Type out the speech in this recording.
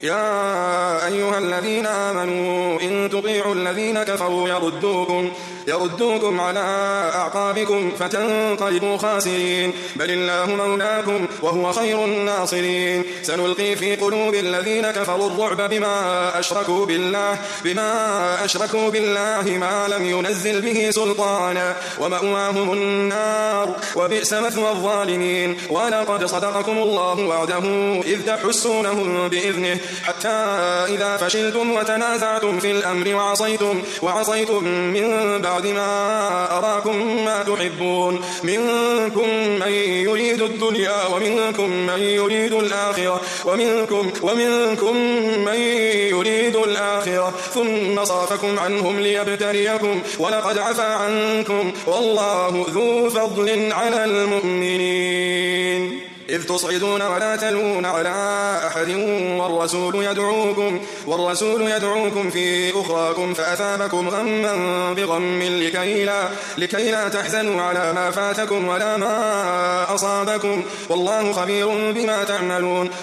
يا أيها الذين آمنوا إن تطيعوا الذين كفروا يردوكم على أعقابكم فتنقلبوا خاسرين. بل الله مولاكم وهو خير الناصرين. سنلقي في قلوب الذين كفروا الرعب بما أشركوا بالله ما لم ينزل به سلطانا ومأواهم النار وبئس مثوى الظالمين. ولقد صدقكم الله وعده إذ تحسونهم بإذنه حتى إذا فشلتم وتنازعتم في الأمر وعصيتم من بعد ما أراكم ما تحبون منكم من يريد الدنيا ومنكم من يريد الآخرة ثم صرفكم عنهم ليبتليكم ولقد عفا عنكم والله ذو فضل على المؤمنين. إذ تصعدون ولا تلون على أحد والرسول يدعوكم في أخراكم فأثابكم غما بغم لكي لا تحزنوا على ما فاتكم ولا ما أصابكم والله خبير بما تعملون.